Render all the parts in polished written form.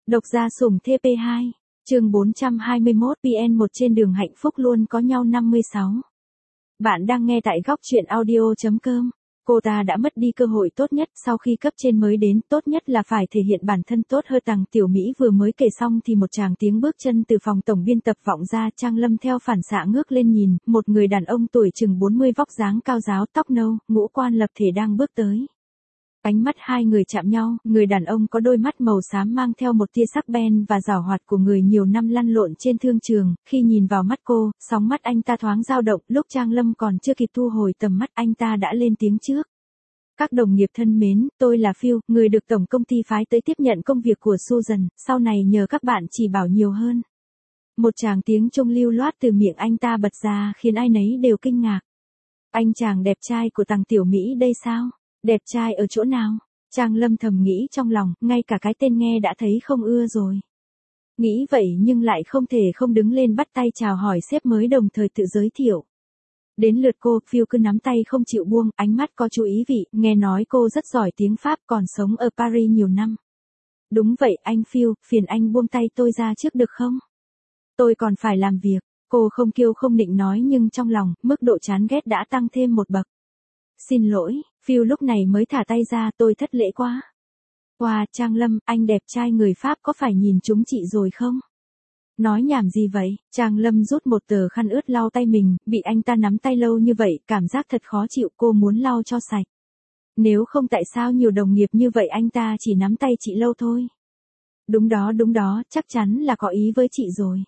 Độc gia sủng TP2, chương 421 PN1 trên đường hạnh phúc luôn có nhau 56. Bạn đang nghe tại góc truyện audio.com. Cô ta đã mất đi cơ hội tốt nhất sau khi cấp trên mới đến, tốt nhất là phải thể hiện bản thân tốt hơn. Tằng Tiểu Mỹ vừa mới kể xong thì một tràng tiếng bước chân từ phòng tổng biên tập vọng ra. Trang Lâm theo phản xạ ngước lên nhìn, một người đàn ông tuổi chừng 40 vóc dáng cao ráo, tóc nâu, ngũ quan lập thể đang bước tới. Ánh mắt hai người chạm nhau, người đàn ông có đôi mắt màu xám mang theo một tia sắc bén và giảo hoạt của người nhiều năm lăn lộn trên thương trường. Khi nhìn vào mắt cô, sóng mắt anh ta thoáng dao động, lúc Trang Lâm còn chưa kịp thu hồi tầm mắt anh ta đã lên tiếng trước. Các đồng nghiệp thân mến, tôi là Phil, người được tổng công ty phái tới tiếp nhận công việc của Susan, sau này nhờ các bạn chỉ bảo nhiều hơn. Một tràng tiếng Trung lưu loát từ miệng anh ta bật ra khiến ai nấy đều kinh ngạc. Anh chàng đẹp trai của Tằng Tiểu Mỹ đây sao? Đẹp trai ở chỗ nào? Trang Lâm thầm nghĩ trong lòng, ngay cả cái tên nghe đã thấy không ưa rồi. Nghĩ vậy nhưng lại không thể không đứng lên bắt tay chào hỏi sếp mới đồng thời tự giới thiệu. Đến lượt cô, Phil cứ nắm tay không chịu buông, ánh mắt có chú ý vị, nghe nói cô rất giỏi tiếng Pháp còn sống ở Paris nhiều năm. Đúng vậy anh Phil, phiền anh buông tay tôi ra trước được không? Tôi còn phải làm việc, cô không kiêu không nịnh nói nhưng trong lòng, mức độ chán ghét đã tăng thêm một bậc. Xin lỗi, Phil lúc này mới thả tay ra, tôi thất lễ quá. Wow, Trang Lâm, anh đẹp trai người Pháp có phải nhìn chúng chị rồi không? Nói nhảm gì vậy? Trang Lâm rút một tờ khăn ướt lau tay mình, bị anh ta nắm tay lâu như vậy, cảm giác thật khó chịu, cô muốn lau cho sạch. Nếu không tại sao nhiều đồng nghiệp như vậy anh ta chỉ nắm tay chị lâu thôi. Đúng đó, chắc chắn là có ý với chị rồi.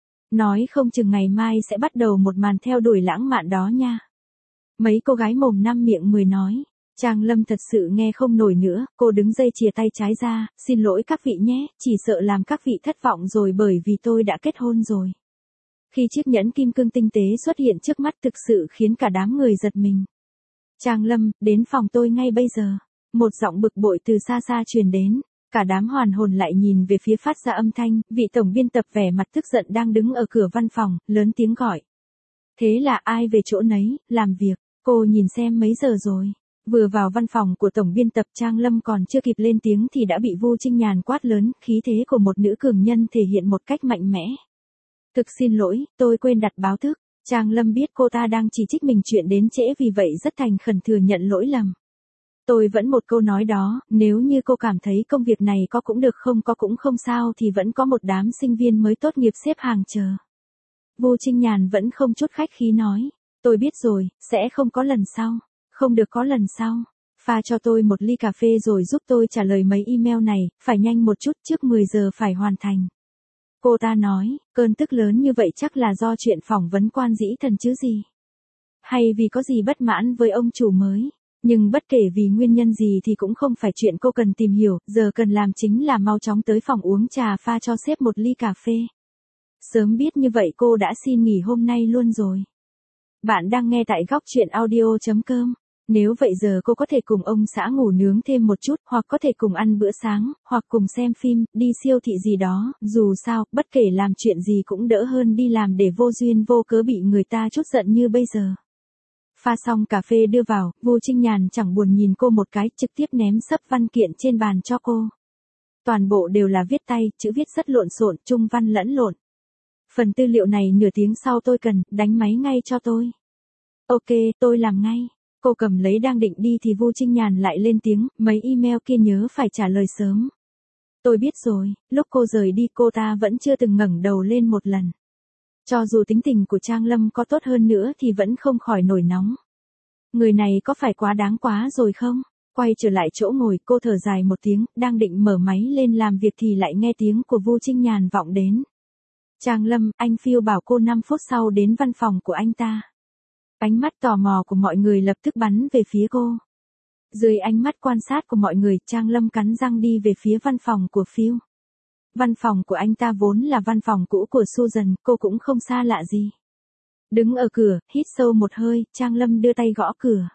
Nói không chừng ngày mai sẽ bắt đầu một màn theo đuổi lãng mạn đó nha. Mấy cô gái mồm năm miệng 10 nói. Trang Lâm thật sự nghe không nổi nữa, cô đứng dây chìa tay trái ra, xin lỗi các vị nhé, chỉ sợ làm các vị thất vọng rồi bởi vì tôi đã kết hôn rồi. Khi chiếc nhẫn kim cương tinh tế xuất hiện trước mắt thực sự khiến cả đám người giật mình. Trang Lâm, đến phòng tôi ngay bây giờ. Một giọng bực bội từ xa xa truyền đến, cả đám hoàn hồn lại nhìn về phía phát ra âm thanh, vị tổng biên tập vẻ mặt tức giận đang đứng ở cửa văn phòng, lớn tiếng gọi. Thế là ai về chỗ nấy, làm việc. Cô nhìn xem mấy giờ rồi. Vừa vào văn phòng của tổng biên tập Trang Lâm còn chưa kịp lên tiếng thì đã bị Vu Trinh Nhàn quát lớn, khí thế của một nữ cường nhân thể hiện một cách mạnh mẽ. Thực xin lỗi, tôi quên đặt báo thức. Trang Lâm biết cô ta đang chỉ trích mình chuyện đến trễ vì vậy rất thành khẩn thừa nhận lỗi lầm. Tôi vẫn một câu nói đó, nếu như cô cảm thấy công việc này có cũng được không có cũng không sao thì vẫn có một đám sinh viên mới tốt nghiệp xếp hàng chờ. Vu Trinh Nhàn vẫn không chút khách khí nói. Tôi biết rồi, sẽ không có lần sau. Không được có lần sau. Pha cho tôi một ly cà phê rồi giúp tôi trả lời mấy email này, phải nhanh một chút trước 10 giờ phải hoàn thành. Cô ta nói, cơn tức lớn như vậy chắc là do chuyện phỏng vấn quan dĩ thần chứ gì. Hay vì có gì bất mãn với ông chủ mới. Nhưng bất kể vì nguyên nhân gì thì cũng không phải chuyện cô cần tìm hiểu, giờ cần làm chính là mau chóng tới phòng uống trà pha cho sếp một ly cà phê. Sớm biết như vậy cô đã xin nghỉ hôm nay luôn rồi. Bạn đang nghe tại góc truyện audio.com. Nếu vậy giờ cô có thể cùng ông xã ngủ nướng thêm một chút, hoặc có thể cùng ăn bữa sáng, hoặc cùng xem phim, đi siêu thị gì đó, dù sao, bất kể làm chuyện gì cũng đỡ hơn đi làm để vô duyên vô cớ bị người ta trút giận như bây giờ. Pha xong cà phê đưa vào, Vu Trinh Nhàn chẳng buồn nhìn cô một cái, trực tiếp ném sấp văn kiện trên bàn cho cô. Toàn bộ đều là viết tay, chữ viết rất lộn xộn, trung văn lẫn lộn. Phần tư liệu này nửa tiếng sau tôi cần, đánh máy ngay cho tôi. Ok, tôi làm ngay. Cô cầm lấy đang định đi thì Vu Trinh Nhàn lại lên tiếng, mấy email kia nhớ phải trả lời sớm. Tôi biết rồi, lúc cô rời đi cô ta vẫn chưa từng ngẩng đầu lên một lần. Cho dù tính tình của Trang Lâm có tốt hơn nữa thì vẫn không khỏi nổi nóng. Người này có phải quá đáng quá rồi không? Quay trở lại chỗ ngồi cô thở dài một tiếng, đang định mở máy lên làm việc thì lại nghe tiếng của Vu Trinh Nhàn vọng đến. Trang Lâm, anh Phil bảo cô 5 phút sau đến văn phòng của anh ta. Ánh mắt tò mò của mọi người lập tức bắn về phía cô. Dưới ánh mắt quan sát của mọi người, Trang Lâm cắn răng đi về phía văn phòng của Phil. Văn phòng của anh ta vốn là văn phòng cũ của Susan, cô cũng không xa lạ gì. Đứng ở cửa, hít sâu một hơi, Trang Lâm đưa tay gõ cửa.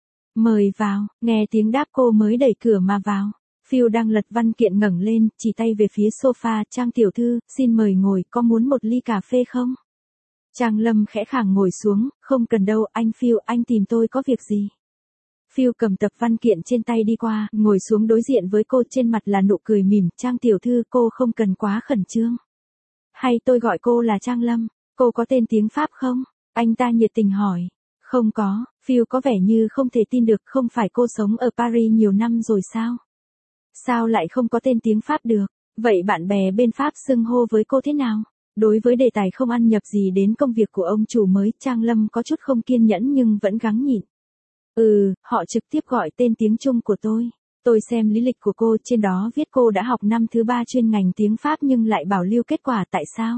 Mời vào, nghe tiếng đáp cô mới đẩy cửa mà vào. Phil đang lật văn kiện ngẩng lên, chỉ tay về phía sofa, Trang tiểu thư, xin mời ngồi, có muốn một ly cà phê không? Trang Lâm khẽ khàng ngồi xuống, không cần đâu, anh Phil, anh tìm tôi có việc gì? Phil cầm tập văn kiện trên tay đi qua, ngồi xuống đối diện với cô, trên mặt là nụ cười mỉm. Trang tiểu thư, cô không cần quá khẩn trương. Hay tôi gọi cô là Trang Lâm, cô có tên tiếng Pháp không? Anh ta nhiệt tình hỏi. Không có, Phil có vẻ như không thể tin được, không phải cô sống ở Paris nhiều năm rồi sao? Sao lại không có tên tiếng Pháp được? Vậy bạn bè bên Pháp xưng hô với cô thế nào? Đối với đề tài không ăn nhập gì đến công việc của ông chủ mới, Trang Lâm có chút không kiên nhẫn nhưng vẫn gắng nhịn. Họ trực tiếp gọi tên tiếng Trung của tôi. Tôi xem lý lịch của cô, trên đó viết cô đã học năm thứ 3 chuyên ngành tiếng Pháp nhưng lại bảo lưu kết quả, tại sao?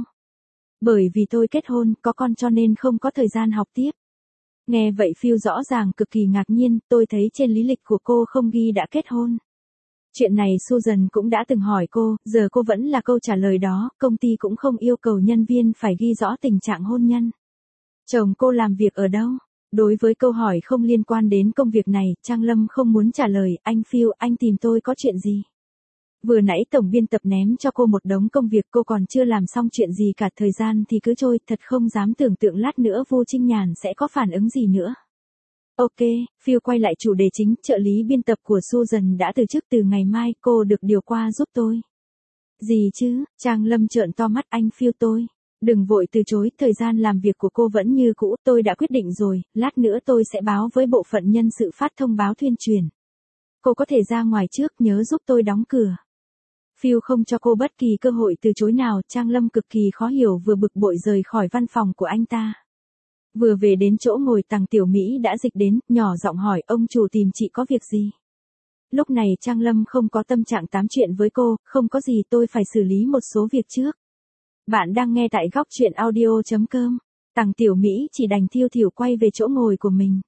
Bởi vì tôi kết hôn, có con cho nên không có thời gian học tiếp. Nghe vậy Phil rõ ràng cực kỳ ngạc nhiên, tôi thấy trên lý lịch của cô không ghi đã kết hôn. Chuyện này Susan cũng đã từng hỏi cô, giờ cô vẫn là câu trả lời đó, công ty cũng không yêu cầu nhân viên phải ghi rõ tình trạng hôn nhân. Chồng cô làm việc ở đâu? Đối với câu hỏi không liên quan đến công việc này, Trang Lâm không muốn trả lời. Anh Phil, anh tìm tôi có chuyện gì? Vừa nãy tổng biên tập ném cho cô một đống công việc, cô còn chưa làm xong chuyện gì cả, thời gian thì cứ trôi, thật không dám tưởng tượng lát nữa Vu Trinh Nhàn sẽ có phản ứng gì nữa. Ok, Phil quay lại chủ đề chính, trợ lý biên tập của Susan đã từ chức, từ ngày mai cô được điều qua giúp tôi. Gì chứ? Trang Lâm trợn to mắt. Anh Phil, tôi. Đừng vội từ chối, thời gian làm việc của cô vẫn như cũ, tôi đã quyết định rồi, lát nữa tôi sẽ báo với bộ phận nhân sự phát thông báo tuyên truyền. Cô có thể ra ngoài trước, nhớ giúp tôi đóng cửa. Phil không cho cô bất kỳ cơ hội từ chối nào. Trang Lâm cực kỳ khó hiểu, vừa bực bội rời khỏi văn phòng của anh ta. Vừa về đến chỗ ngồi, Tằng Tiểu Mỹ đã dịch đến, nhỏ giọng hỏi, ông chủ tìm chị có việc gì? Lúc này Trang Lâm không có tâm trạng tám chuyện với cô, không có gì, tôi phải xử lý một số việc trước. Bạn đang nghe tại góc truyện audio.com. Tằng Tiểu Mỹ chỉ đành thiêu thiểu quay về chỗ ngồi của mình.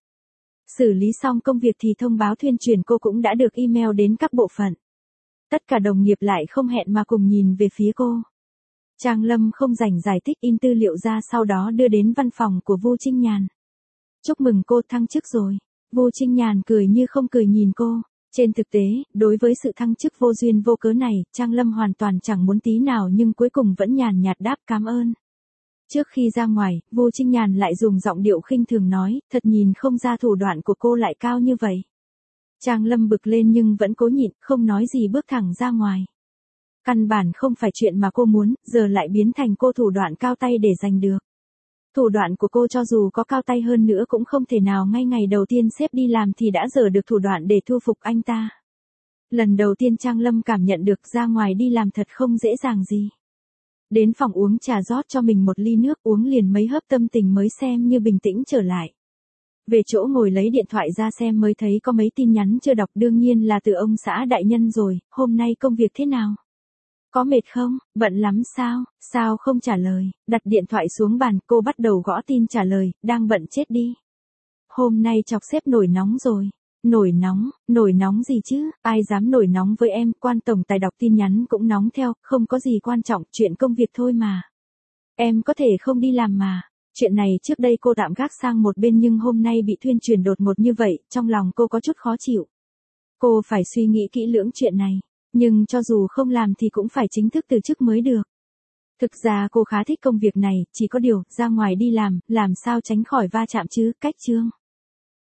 Xử lý xong công việc thì thông báo tuyên truyền cô cũng đã được email đến các bộ phận. Tất cả đồng nghiệp lại không hẹn mà cùng nhìn về phía cô. Trang Lâm không rảnh giải thích, in tư liệu ra sau đó đưa đến văn phòng của Vu Trinh Nhàn. Chúc mừng cô thăng chức rồi. Vu Trinh Nhàn cười như không cười nhìn cô. Trên thực tế, đối với sự thăng chức vô duyên vô cớ này, Trang Lâm hoàn toàn chẳng muốn tí nào nhưng cuối cùng vẫn nhàn nhạt đáp cảm ơn. Trước khi ra ngoài, Vu Trinh Nhàn lại dùng giọng điệu khinh thường nói, thật nhìn không ra thủ đoạn của cô lại cao như vậy. Trang Lâm bực lên nhưng vẫn cố nhịn, không nói gì bước thẳng ra ngoài. Căn bản không phải chuyện mà cô muốn, giờ lại biến thành cô thủ đoạn cao tay để giành được. Thủ đoạn của cô cho dù có cao tay hơn nữa cũng không thể nào ngay ngày đầu tiên sếp đi làm thì đã dở được thủ đoạn để thu phục anh ta. Lần đầu tiên Trang Lâm cảm nhận được ra ngoài đi làm thật không dễ dàng gì. Đến phòng uống trà, rót cho mình một ly nước, uống liền mấy hớp, tâm tình mới xem như bình tĩnh trở lại. Về chỗ ngồi lấy điện thoại ra xem mới thấy có mấy tin nhắn chưa đọc, đương nhiên là từ ông xã đại nhân rồi. Hôm nay công việc thế nào? Có mệt không? Bận lắm sao? Sao không trả lời? Đặt điện thoại xuống bàn, cô bắt đầu gõ tin trả lời, đang bận chết đi. Hôm nay chọc sếp nổi nóng rồi. Nổi nóng gì chứ? Ai dám nổi nóng với em? Quan tổng tài đọc tin nhắn cũng nóng theo, không có gì quan trọng, chuyện công việc thôi mà. Em có thể không đi làm mà. Chuyện này trước đây cô tạm gác sang một bên nhưng hôm nay bị tuyên truyền đột ngột như vậy, trong lòng cô có chút khó chịu. Cô phải suy nghĩ kỹ lưỡng chuyện này. Nhưng cho dù không làm thì cũng phải chính thức từ chức mới được. Thực ra cô khá thích công việc này, chỉ có điều, ra ngoài đi làm sao tránh khỏi va chạm chứ, cách chương.